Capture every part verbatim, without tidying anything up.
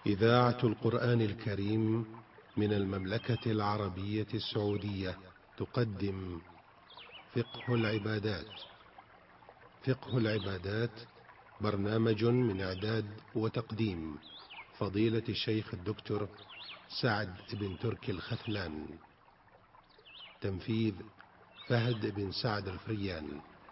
إذاعة القرآن الكريم من المملكة العربية السعودية تقدم فقه العبادات. فقه العبادات برنامج من إعداد وتقديم فضيلة الشيخ الدكتور سعد بن تركي الخثلان. تنفيذ فهد بن سعد الفريان.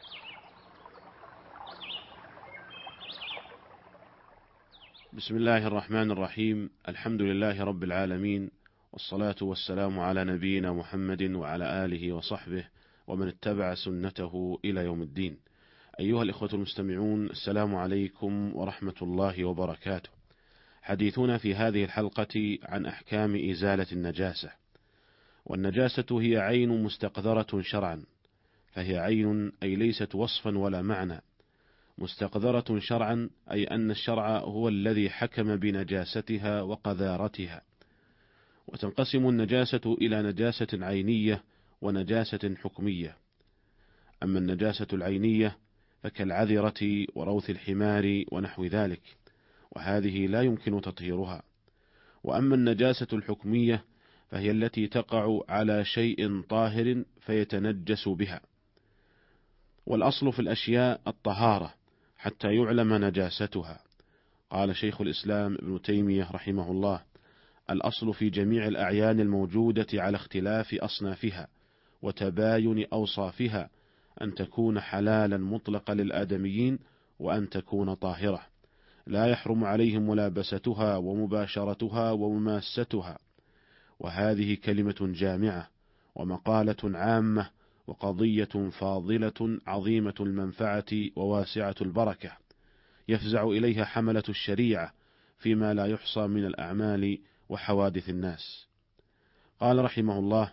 بسم الله الرحمن الرحيم. الحمد لله رب العالمين، والصلاة والسلام على نبينا محمد وعلى آله وصحبه ومن اتبع سنته إلى يوم الدين. أيها الإخوة المستمعون، السلام عليكم ورحمة الله وبركاته. حديثنا في هذه الحلقة عن أحكام إزالة النجاسة. والنجاسة هي عين مستقذرة شرعا، فهي عين أي ليست وصفا ولا معنى. مستقذرة شرعا أي أن الشرع هو الذي حكم بنجاستها وقذارتها. وتنقسم النجاسة إلى نجاسة عينية ونجاسة حكمية. أما النجاسة العينية فكالعذرة وروث الحمار ونحو ذلك، وهذه لا يمكن تطهيرها. وأما النجاسة الحكمية فهي التي تقع على شيء طاهر فيتنجس بها. والأصل في الأشياء الطهارة حتى يعلم نجاستها. قال شيخ الإسلام ابن تيمية رحمه الله: الأصل في جميع الأعيان الموجودة على اختلاف أصنافها وتباين أوصافها أن تكون حلالا مطلقا للآدميين، وأن تكون طاهرة لا يحرم عليهم ملابستها ومباشرتها ومماستها. وهذه كلمة جامعة ومقالة عامة وقضية فاضلة عظيمة المنفعة وواسعة البركة، يفزع إليها حملة الشريعة فيما لا يحصى من الأعمال وحوادث الناس. قال رحمه الله: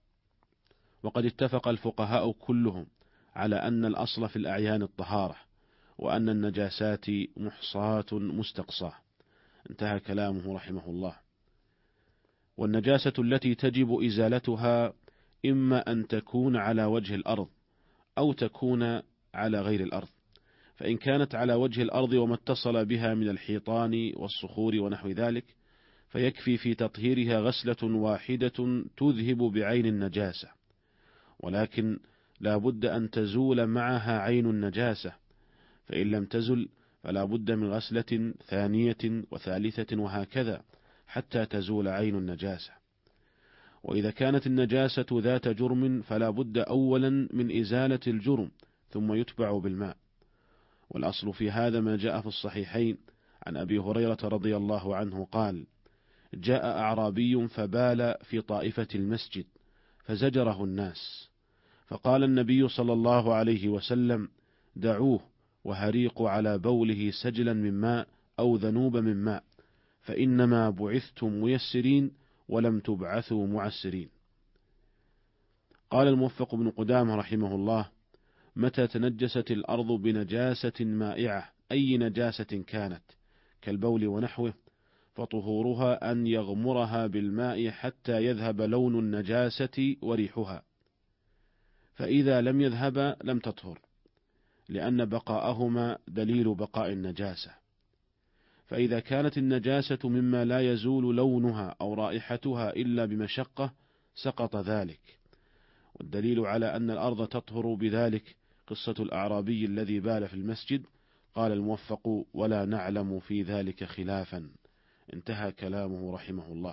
وقد اتفق الفقهاء كلهم على أن الأصل في الأعيان الطهارة، وأن النجاسات محصاة مستقصاة. انتهى كلامه رحمه الله. والنجاسة التي تجب إزالتها إما أن تكون على وجه الأرض أو تكون على غير الأرض. فإن كانت على وجه الأرض وما اتصل بها من الحيطان والصخور ونحو ذلك فيكفي في تطهيرها غسلة واحدة تذهب بعين النجاسة، ولكن لا بد أن تزول معها عين النجاسة، فإن لم تزل فلا بد من غسلة ثانية وثالثة وهكذا حتى تزول عين النجاسة. وإذا كانت النجاسة ذات جرم فلا بد أولا من إزالة الجرم ثم يتبع بالماء. والأصل في هذا ما جاء في الصحيحين عن أبي هريرة رضي الله عنه قال: جاء أعرابي فبال في طائفة المسجد فزجره الناس، فقال النبي صلى الله عليه وسلم: دعوه وهريقوا على بوله سجلا من ماء أو ذنوب من ماء، فإنما بعثتم ميسرين ولم تبعثوا معسرين. قال الموفق بن قدامة رحمه الله: متى تنجست الأرض بنجاسة مائعة أي نجاسة كانت كالبول ونحوه فطهورها أن يغمرها بالماء حتى يذهب لون النجاسة وريحها، فإذا لم يذهب لم تطهر، لأن بقاءهما دليل بقاء النجاسة. فإذا كانت النجاسة مما لا يزول لونها أو رائحتها إلا بمشقة سقط ذلك. والدليل على أن الأرض تطهر بذلك قصة الأعرابي الذي بال في المسجد. قال الموفق: ولا نعلم في ذلك خلافا. انتهى كلامه رحمه الله.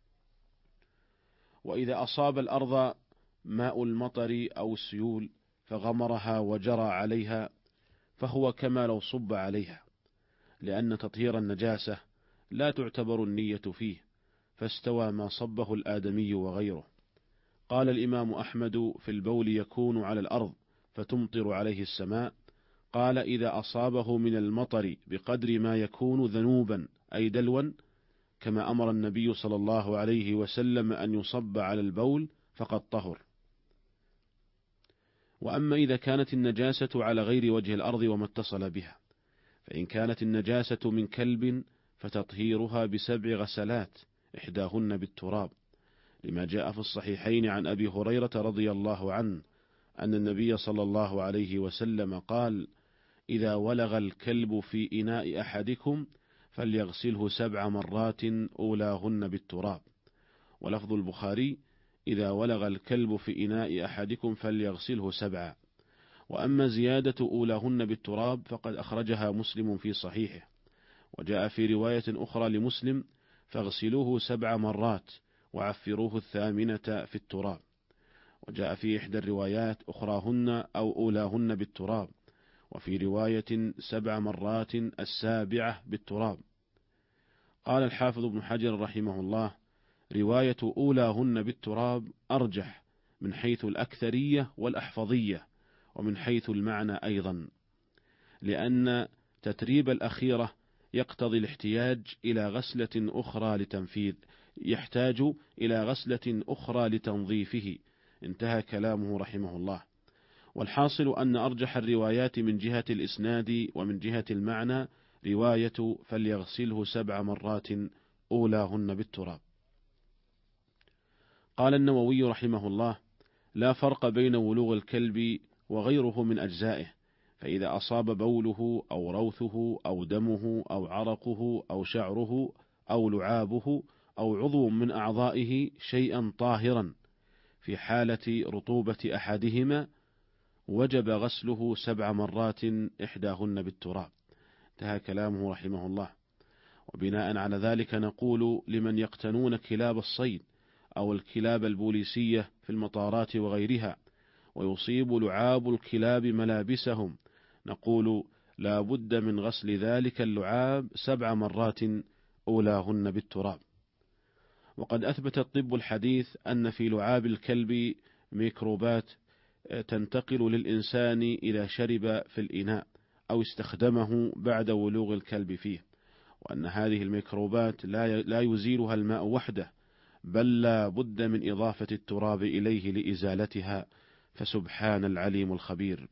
وإذا أصاب الأرض ماء المطر أو السيول فغمرها وجرى عليها فهو كما لو صب عليها، لأن تطهير النجاسة لا تعتبر النية فيه، فاستوى ما صبه الآدمي وغيره. قال الإمام أحمد: في البول يكون على الأرض فتمطر عليه السماء. قال: إذا أصابه من المطر بقدر ما يكون ذنوبا أي دلوا، كما أمر النبي صلى الله عليه وسلم أن يصب على البول فقد طهر. وأما إذا كانت النجاسة على غير وجه الأرض وما اتصل بها، فإن كانت النجاسة من كلب فتطهيرها بسبع غسلات إحداهن بالتراب، لما جاء في الصحيحين عن أبي هريرة رضي الله عنه أن النبي صلى الله عليه وسلم قال: إذا ولغ الكلب في إناء أحدكم فليغسله سبع مرات أولاهن بالتراب. ولفظ البخاري: إذا ولغ الكلب في إناء أحدكم فليغسله سبعا. وأما زيادة أولاهن بالتراب فقد أخرجها مسلم في صحيحه، وجاء في رواية أخرى لمسلم: فاغسلوه سبع مرات وعفروه الثامنة في التراب. وجاء في إحدى الروايات: أخراهن أو أولاهن بالتراب، وفي رواية: سبع مرات السابعة بالتراب. قال الحافظ ابن حجر رحمه الله: رواية أولاهن بالتراب أرجح من حيث الأكثرية والأحفظية، ومن حيث المعنى أيضا، لأن تتريب الأخيرة يقتضي الاحتياج إلى غسلة أخرى لتنفيذ يحتاج إلى غسلة أخرى لتنظيفه. انتهى كلامه رحمه الله. والحاصل أن أرجح الروايات من جهة الإسناد ومن جهة المعنى رواية فليغسله سبع مرات أولاهن بالتراب. قال النووي رحمه الله: لا فرق بين ولوغ الكلب وغيره من أجزائه، فإذا أصاب بوله أو روثه أو دمه أو عرقه أو شعره أو لعابه أو عضو من أعضائه شيئا طاهرا في حالة رطوبة أحدهما وجب غسله سبع مرات إحداهن بالتراب. انتهى كلامه رحمه الله. وبناء على ذلك نقول لمن يقتنون كلاب الصيد أو الكلاب البوليسية في المطارات وغيرها ويصيب لعاب الكلاب ملابسهم، نقول لا بد من غسل ذلك اللعاب سبع مرات أولاهن بالتراب. وقد أثبت الطب الحديث أن في لعاب الكلب ميكروبات تنتقل للإنسان إذا شرب في الإناء أو استخدمه بعد ولوغ الكلب فيه، وأن هذه الميكروبات لا يزيلها الماء وحده، بل لا بد من إضافة التراب إليه لإزالتها، فسبحان العليم الخبير.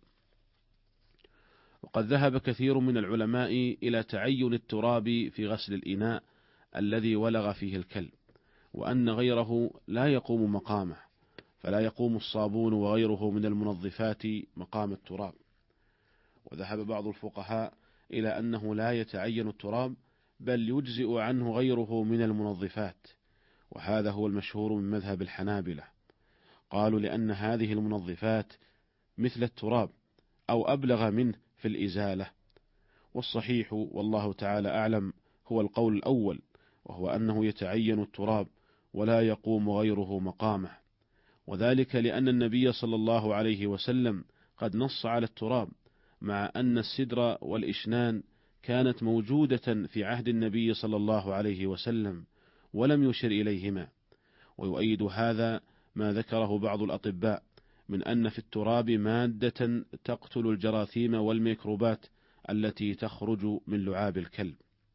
وقد ذهب كثير من العلماء إلى تعين التراب في غسل الإناء الذي ولغ فيه الكلب، وأن غيره لا يقوم مقامه، فلا يقوم الصابون وغيره من المنظفات مقام التراب. وذهب بعض الفقهاء إلى أنه لا يتعين التراب، بل يجزئ عنه غيره من المنظفات، وهذا هو المشهور من مذهب الحنابلة. قالوا لأن هذه المنظفات مثل التراب أو أبلغ منه في الإزالة. والصحيح والله تعالى أعلم هو القول الأول، وهو أنه يتعين التراب ولا يقوم غيره مقامه، وذلك لأن النبي صلى الله عليه وسلم قد نص على التراب، مع أن السدر والإشنان كانت موجودة في عهد النبي صلى الله عليه وسلم ولم يشر إليهما. ويؤيد هذا ما ذكره بعض الأطباء من أن في التراب مادة تقتل الجراثيم والميكروبات التي تخرج من لعاب الكلب.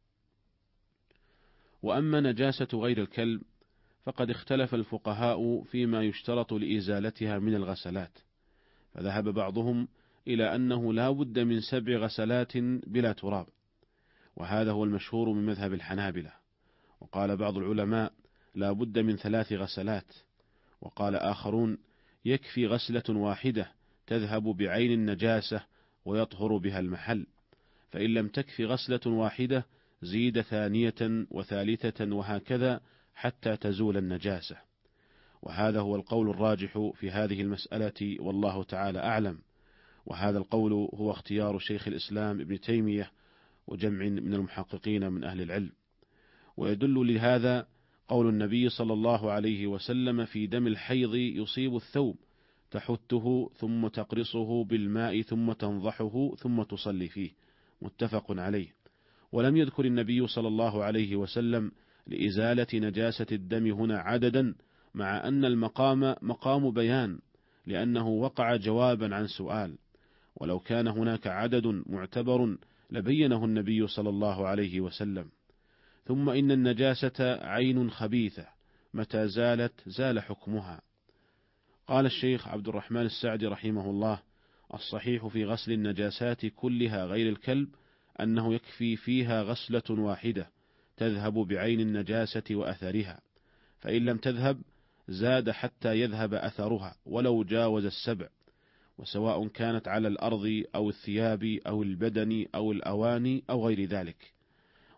وأما نجاسة غير الكلب فقد اختلف الفقهاء فيما يشترط لإزالتها من الغسلات، فذهب بعضهم إلى أنه لا بد من سبع غسلات بلا تراب، وهذا هو المشهور من مذهب الحنابلة. وقال بعض العلماء لا بد من ثلاث غسلات، وقال آخرون يكفي غسلة واحدة تذهب بعين النجاسة ويطهر بها المحل، فإن لم تكفي غسلة واحدة زيد ثانية وثالثة وهكذا حتى تزول النجاسة. وهذا هو القول الراجح في هذه المسألة والله تعالى أعلم، وهذا القول هو اختيار شيخ الإسلام ابن تيمية وجمع من المحققين من أهل العلم. ويدل لهذا قول النبي صلى الله عليه وسلم في دم الحيض يصيب الثوب تحته ثم تقرصه بالماء ثم تنضحه ثم تصلي فيه، متفق عليه. ولم يذكر النبي صلى الله عليه وسلم لإزالة نجاسة الدم هنا عددا، مع أن المقام مقام بيان لأنه وقع جوابا عن سؤال، ولو كان هناك عدد معتبر لبينه النبي صلى الله عليه وسلم. ثم إن النجاسة عين خبيثة، متى زالت زال حكمها. قال الشيخ عبد الرحمن السعدي رحمه الله: الصحيح في غسل النجاسات كلها غير الكلب أنه يكفي فيها غسلة واحدة تذهب بعين النجاسة وأثرها، فإن لم تذهب زاد حتى يذهب أثرها ولو جاوز السبع، وسواء كانت على الأرض أو الثياب أو البدن أو الأواني أو غير ذلك.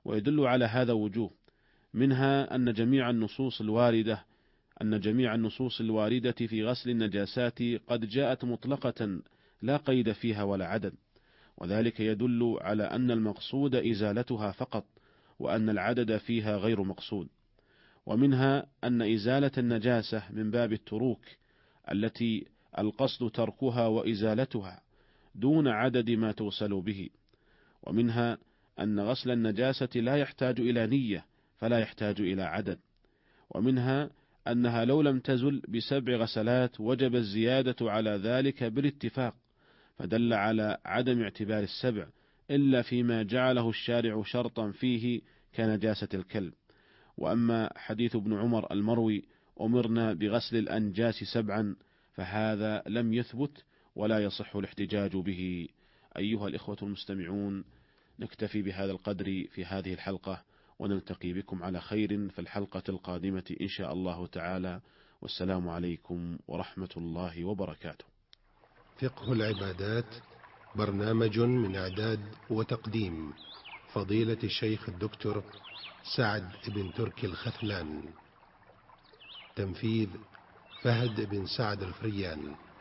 ويدل على هذا وجوه، منها أن جميع النصوص الواردة أن جميع النصوص الواردة في غسل النجاسات قد جاءت مطلقة لا قيد فيها ولا عدد، وذلك يدل على أن المقصود إزالتها فقط، وأن العدد فيها غير مقصود. ومنها أن إزالة النجاسة من باب التروك التي القصد تركها وإزالتها دون عدد ما توصل به. ومنها أن غسل النجاسة لا يحتاج إلى نية فلا يحتاج إلى عدد. ومنها أنها لو لم تزل بسبع غسلات وجب الزيادة على ذلك بالاتفاق، فدل على عدم اعتبار السبع إلا فيما جعله الشارع شرطا فيه كنجاسة الكلب. وأما حديث ابن عمر المروي أمرنا بغسل الأنجاس سبعا فهذا لم يثبت ولا يصح الاحتجاج به. أيها الإخوة المستمعون، نكتفي بهذا القدر في هذه الحلقة، ونلتقي بكم على خير في الحلقة القادمة إن شاء الله تعالى، والسلام عليكم ورحمة الله وبركاته. فقه العبادات، برنامج من إعداد وتقديم فضيلة الشيخ الدكتور سعد بن تركي الختلان، تنفيذ فهد بن سعد الفريان.